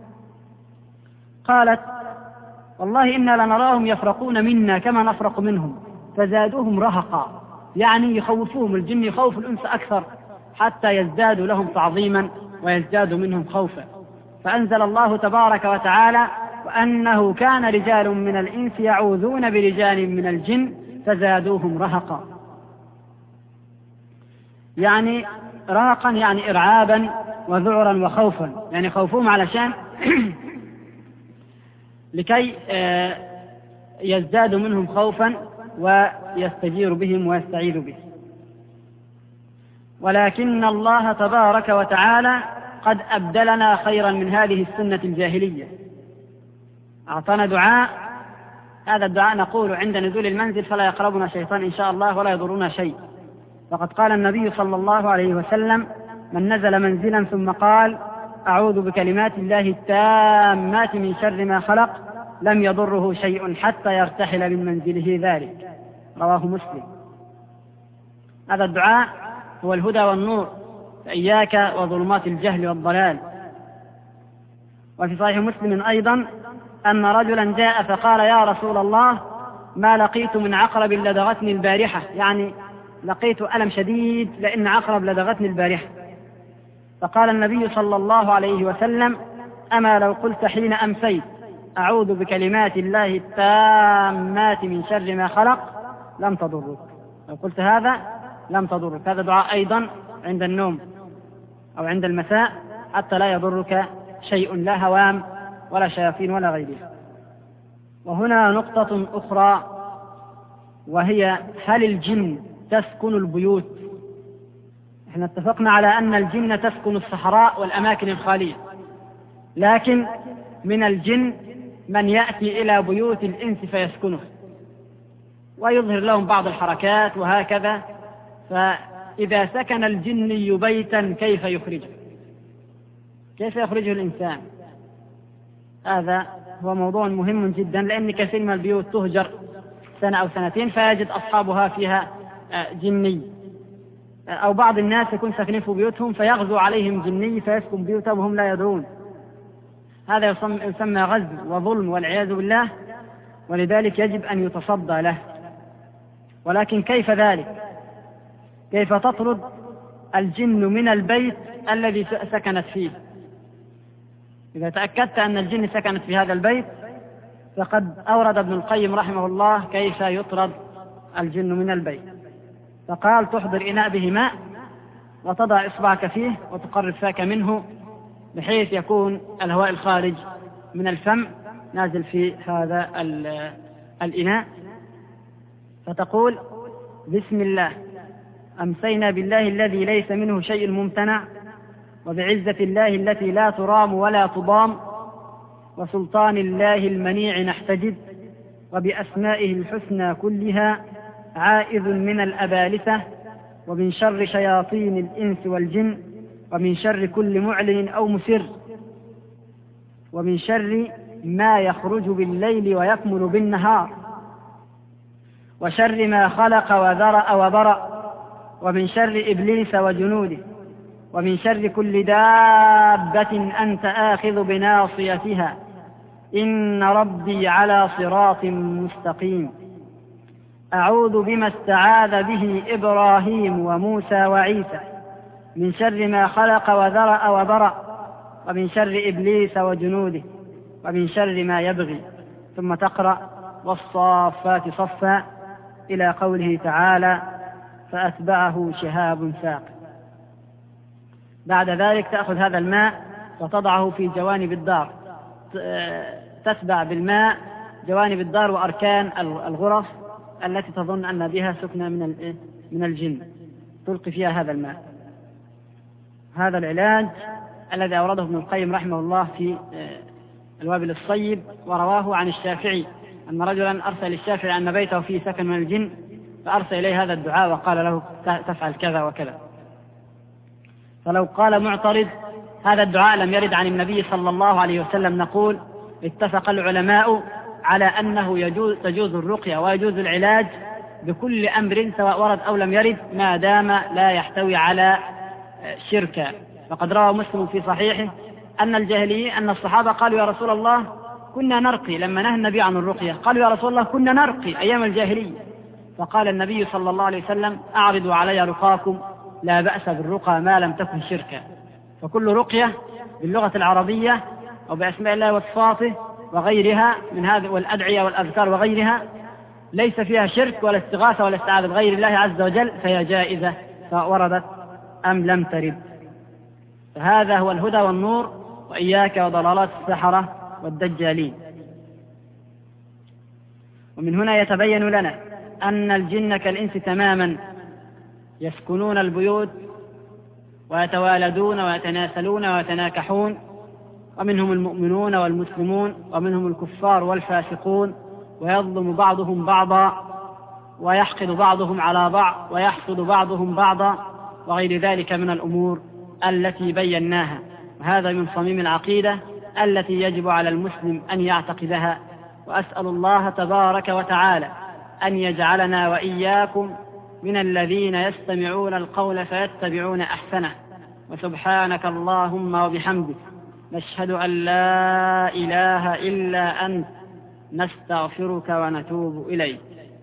قالت: والله إنا لنراهم يفرقون منا كما نفرق منهم، فزادوهم رهقا، يعني يخوفوهم، الجن يخوف الإنس أكثر حتى يزدادوا لهم تعظيما ويزدادوا منهم خوفا. فأنزل الله تبارك وتعالى: وأنه كان رجال من الإنس يعوذون برجال من الجن فزادوهم رهقا. يعني رهقا يعني إرعابا وذعرا وخوفا، يعني خوفهم علشان لكي يزدادوا منهم خوفا ويستجير بهم ويستعيذ به. ولكن الله تبارك وتعالى قد أبدلنا خيرا من هذه السنة الجاهلية، أعطانا دعاء، هذا الدعاء نقول عند نزول المنزل: فلا يقربنا شيطان إن شاء الله ولا يضرنا شيء. فقد قال النبي صلى الله عليه وسلم: من نزل منزلا ثم قال: أعوذ بكلمات الله التامات من شر ما خلق، لم يضره شيء حتى يرتحل من منزله ذلك. رواه مسلم. هذا الدعاء هو الهدى والنور، فإياك وظلمات الجهل والضلال. وفي صحيح مسلم أيضا أن رجلا جاء فقال: يا رسول الله، ما لقيت من عقرب لدغتني البارحة، يعني لقيت ألم شديد لأن عقرب لدغتني البارحة. فقال النبي صلى الله عليه وسلم: أما لو قلت حين أمسيت: أعوذ بكلمات الله التامات من شر ما خلق، لم تضرك. لو قلت هذا لم تضرك. هذا دعاء أيضا عند النوم أو عند المساء حتى لا يضرك شيء، لا هوام ولا شياطين ولا غيرها. وهنا نقطة أخرى، وهي: هل الجن تسكن البيوت؟ احنا اتفقنا على أن الجن تسكن الصحراء والأماكن الخالية، لكن من الجن من يأتي إلى بيوت الإنس فيسكنه ويظهر لهم بعض الحركات وهكذا. فإذا سكن الجني بيتا كيف يخرجه؟ كيف يخرجه الإنسان؟ هذا هو موضوع مهم جدا، لأن كثير من البيوت تهجر سنة أو سنتين فيجد أصحابها فيها جني، أو بعض الناس يكون ساكنين في بيوتهم فيغزو عليهم جني فيسكن بيوتهم وهم لا يدرون. هذا يسمى غزو وظلم والعياذ بالله، ولذلك يجب أن يتصدى له. ولكن كيف ذلك؟ كيف تطرد الجن من البيت الذي سكنت فيه؟ إذا تأكدت أن الجن سكنت في هذا البيت فقد أورد ابن القيم رحمه الله كيف يطرد الجن من البيت، فقال: تحضر إناء به ماء وتضع إصبعك فيه وتقرب فاك منه بحيث يكون الهواء الخارج من الفم نازل في هذا الإناء، فتقول: بسم الله، أمسينا بالله الذي ليس منه شيء ممتنع، وبعزة الله التي لا ترام ولا تضام، وسلطان الله المنيع نحتجب، وبأسمائه الحسنى كلها عائذ من الأبالسة، ومن شر شياطين الإنس والجن، ومن شر كل معلن أو مسر، ومن شر ما يخرج بالليل ويكمن بالنهار، وشر ما خلق وذرأ وبرأ، ومن شر إبليس وجنوده، ومن شر كل دابة أنت آخذ بناصيتها، إن ربي على صراط مستقيم. أعوذ بما استعاذ به إبراهيم وموسى وعيسى من شر ما خلق وذرأ وبرأ، ومن شر إبليس وجنوده، ومن شر ما يبغي. ثم تقرأ: والصافات صفا إلى قوله تعالى: فأتبعه شهاب ثاقب. بعد ذلك تأخذ هذا الماء وتضعه في جوانب الدار، تتبع بالماء جوانب الدار وأركان الغرف التي تظن أن بها سكنة من من الجن، تلقي فيها هذا الماء. هذا العلاج الذي أورده ابن القيم رحمه الله في الوابل الصيب، ورواه عن الشافعي أن رجلا أرسل الشافعي أن بيته فيه سكن من الجن، فأرسل إليه هذا الدعاء وقال له: تفعل كذا وكذا. فلو قال معترض: هذا الدعاء لم يرد عن النبي صلى الله عليه وسلم، نقول: اتفق العلماء على أنه يجوز تجوز الرقية ويجوز العلاج بكل أمر سواء ورد أو لم يرد، ما دام لا يحتوي على شركة. فقد روى مسلم في صحيحه أن الجاهليين أن الصحابة قالوا: يا رسول الله كنا نرقي، لما نهى النبي عن الرقية قالوا: يا رسول الله كنا نرقي أيام الجاهلية. فقال النبي صلى الله عليه وسلم: أعرضوا علي رقاكم، لا بأس بالرقى ما لم تكن شركا. فكل رقية باللغة العربية أو بأسماء الله وصفاته وغيرها من هذه والأدعية والأذكار وغيرها ليس فيها شرك ولا استغاثة ولا استعاذة بغير الله عز وجل، فهي جائزة فوردت أم لم ترد. فهذا هو الهدى والنور، وإياك وضلالات السحرة والدجالين. ومن هنا يتبين لنا أن الجن كالإنس تماما، يسكنون البيوت ويتوالدون ويتناسلون ويتناكحون، ومنهم المؤمنون والمسلمون، ومنهم الكفار والفاسقون، ويظلم بعضهم بعضا، ويحقد بعضهم على بعض، ويحسد بعضهم بعضا، وغير ذلك من الأمور التي بيناها. وهذا من صميم العقيدة التي يجب على المسلم أن يعتقدها. وأسأل الله تبارك وتعالى أن يجعلنا وإياكم من الذين يستمعون القول فيتبعون أحسنه. وسبحانك اللهم وبحمدك، نشهد أن لا إله إلا أنت، نستغفرك ونتوب إليك.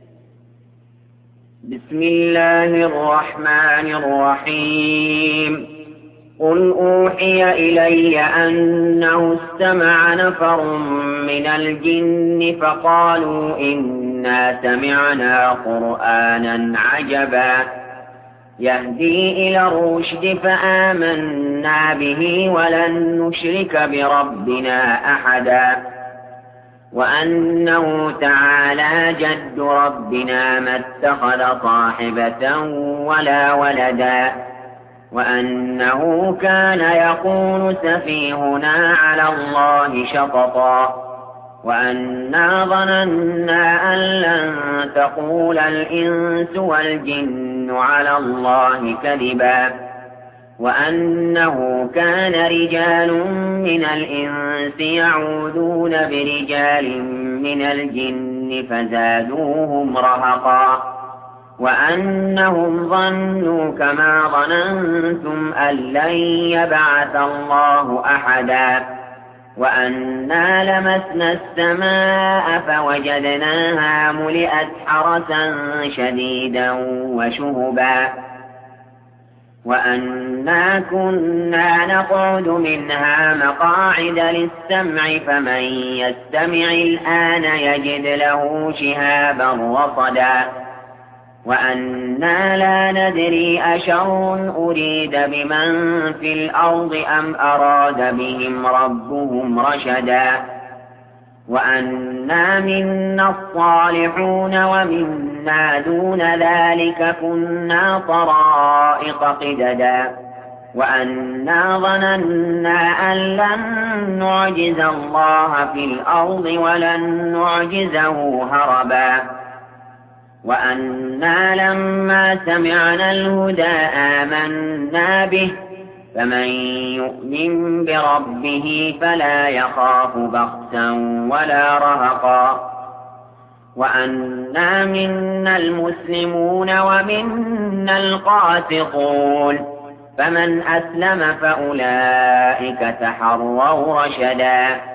بسم الله الرحمن الرحيم. قل أوحي إلي أنه استمع نفر من الجن فقالوا إنا سمعنا قرآنا عجبا يهدي إلى الرشد فآمنا به ولن نشرك بربنا أحدا وأنه تعالى جد ربنا ما اتخذ صاحبة ولا ولدا وأنه كان يقول سفيهنا على الله شططا وأنا ظننا أن لن تقول الإنس والجن على الله كذبا وأنه كان رجال من الإنس يعوذون برجال من الجن فزادوهم رهقا وأنهم ظنوا كما ظننتم أن لن يبعث الله أحدا وأنا لمسنا السماء فوجدناها ملئت حرسا شديدا وشهبا وأنا كنا نقعد منها مقاعد للسمع فمن يستمع الآن يجد له شهابا رصدا وأنا لا ندري أشر أريد بمن في الأرض أم أراد بهم ربهم رشدا وأنا منا الصالحون ومنا دون ذلك كنا طرائق قددا وأنا ظننا أن لن نعجز الله في الأرض ولن نعجزه هربا وأنا لما سمعنا الهدى آمنا به فمن يؤمن بربه فلا يخاف بخسا ولا رهقا وأنا منا المسلمون ومنا القاسطون فمن أسلم فأولئك تحروا رشدا